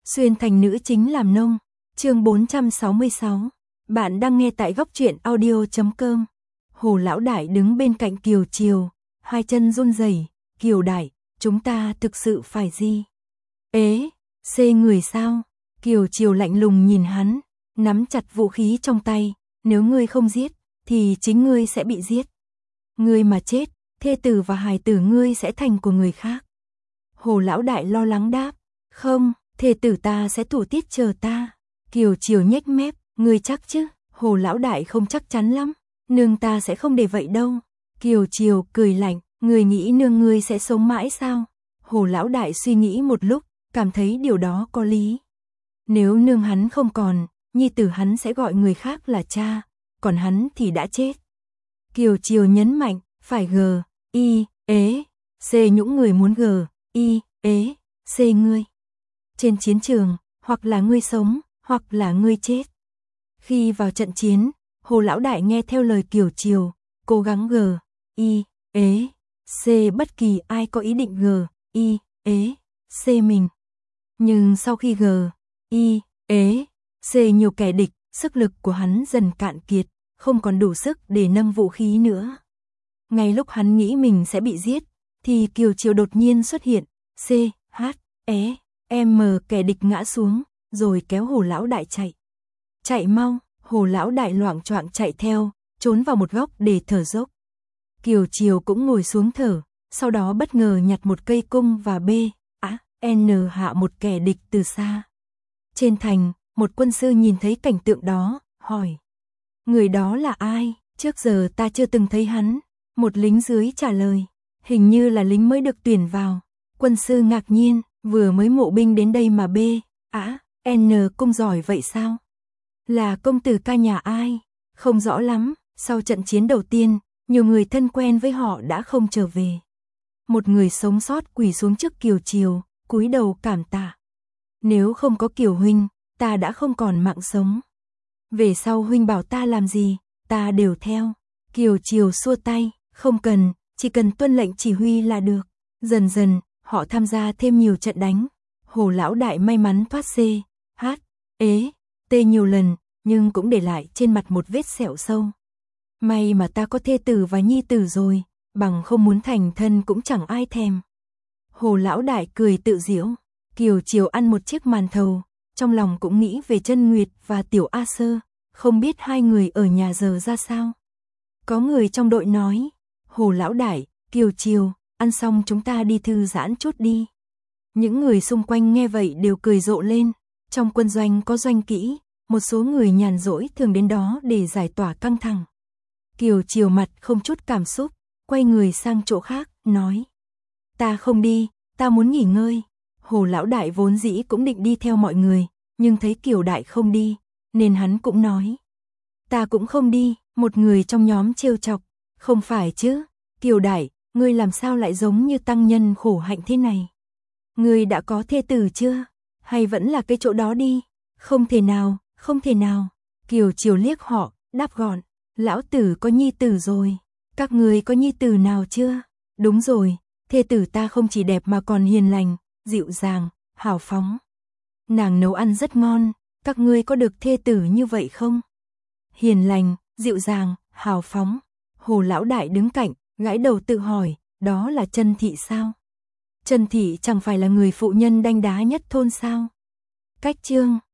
Xuyên thành nữ chính làm nông. Chương 466. Bạn đang nghe tại góc truyện audio.com. Hồ lão đại đứng bên cạnh Kiều Triều, hai chân run rẩy. Kiều đại, chúng ta thực sự phải gì? Ế, xê người sao? Kiều Triều lạnh lùng nhìn hắn, nắm chặt vũ khí trong tay. Nếu ngươi không giết, thì chính ngươi sẽ bị giết. Ngươi mà chết, thê tử và hài tử ngươi sẽ thành của người khác. Hồ lão đại lo lắng đáp, không, thê tử ta sẽ thủ tiết chờ ta. Kiều Triều nhếch mép, ngươi chắc chứ? Hồ lão đại không chắc chắn lắm, nương ta sẽ không để vậy đâu. Kiều Triều cười lạnh, ngươi nghĩ nương ngươi sẽ sống mãi sao? Hồ lão đại suy nghĩ một lúc, cảm thấy điều đó có lý. Nếu nương hắn không còn, nhi tử hắn sẽ gọi người khác là cha, còn hắn thì đã chết. Kiều Triều nhấn mạnh, phải C những người muốn C ngươi. Trên chiến trường, hoặc là ngươi sống, hoặc là ngươi chết. Khi vào trận chiến, Hồ lão đại nghe theo lời Kiều Triều, cố gắng C bất kỳ ai có ý định C mình. Nhưng sau khi C nhiều kẻ địch, sức lực của hắn dần cạn kiệt, không còn đủ sức để nâng vũ khí nữa. Ngay lúc hắn nghĩ mình sẽ bị giết, thì Kiều Triều đột nhiên xuất hiện, kẻ địch ngã xuống, rồi kéo Hồ lão đại chạy. Chạy mau, Hồ lão đại loạng choạng chạy theo, trốn vào một góc để thở dốc. Kiều Triều cũng ngồi xuống thở, sau đó bất ngờ nhặt một cây cung và hạ một kẻ địch từ xa. Trên thành, một quân sư nhìn thấy cảnh tượng đó, hỏi. Người đó là ai? Trước giờ ta chưa từng thấy hắn. Một lính dưới trả lời. Hình như là lính mới được tuyển vào. Quân sư ngạc nhiên, vừa mới mộ binh đến đây mà cung giỏi vậy sao? Là công tử ca nhà ai? Không rõ lắm, sau trận chiến đầu tiên, nhiều người thân quen với họ đã không trở về. Một người sống sót quỳ xuống trước Kiều Triều, cúi đầu cảm tạ. Nếu không có Kiều huynh, ta đã không còn mạng sống. Về sau huynh bảo ta làm gì, ta đều theo. Kiều Triều xua tay, không cần, chỉ cần tuân lệnh chỉ huy là được. Dần dần, họ tham gia thêm nhiều trận đánh. Hồ lão đại may mắn thoát T nhiều lần, nhưng cũng để lại trên mặt một vết sẹo sâu. May mà ta có thê tử và nhi tử rồi, bằng không muốn thành thân cũng chẳng ai thèm. Hồ lão đại cười tự giễu. Kiều Triều ăn một chiếc màn thầu, trong lòng cũng nghĩ về Chân Nguyệt và Tiểu A Sơ, không biết hai người ở nhà giờ ra sao. Có người trong đội nói, Hồ lão đại, Kiều Triều, ăn xong chúng ta đi thư giãn chút đi. Những người xung quanh nghe vậy đều cười rộ lên. Trong quân doanh có doanh kỹ, một số người nhàn rỗi thường đến đó để giải tỏa căng thẳng. Kiều Triều mặt không chút cảm xúc, quay người sang chỗ khác, nói. Ta không đi, ta muốn nghỉ ngơi. Hồ lão đại vốn dĩ cũng định đi theo mọi người, nhưng thấy Kiều đại không đi, nên hắn cũng nói. Ta cũng không đi, một người trong nhóm trêu chọc. Không phải chứ, Kiều đại, ngươi làm sao lại giống như tăng nhân khổ hạnh thế này? Ngươi đã có thê tử chưa? Hay vẫn là cái chỗ đó đi? Không thể nào, không thể nào. Kiều Triều liếc họ, đáp gọn. Lão tử có nhi tử rồi. Các ngươi có nhi tử nào chưa? Đúng rồi, thê tử ta không chỉ đẹp mà còn hiền lành, dịu dàng, hào phóng. Nàng nấu ăn rất ngon, các ngươi có được thê tử như vậy không? Hiền lành, dịu dàng, hào phóng. Hồ lão đại đứng cạnh, gãi đầu tự hỏi, đó là Chân thị sao? Chân thị chẳng phải là người phụ nhân đanh đá nhất thôn sao? Cách chương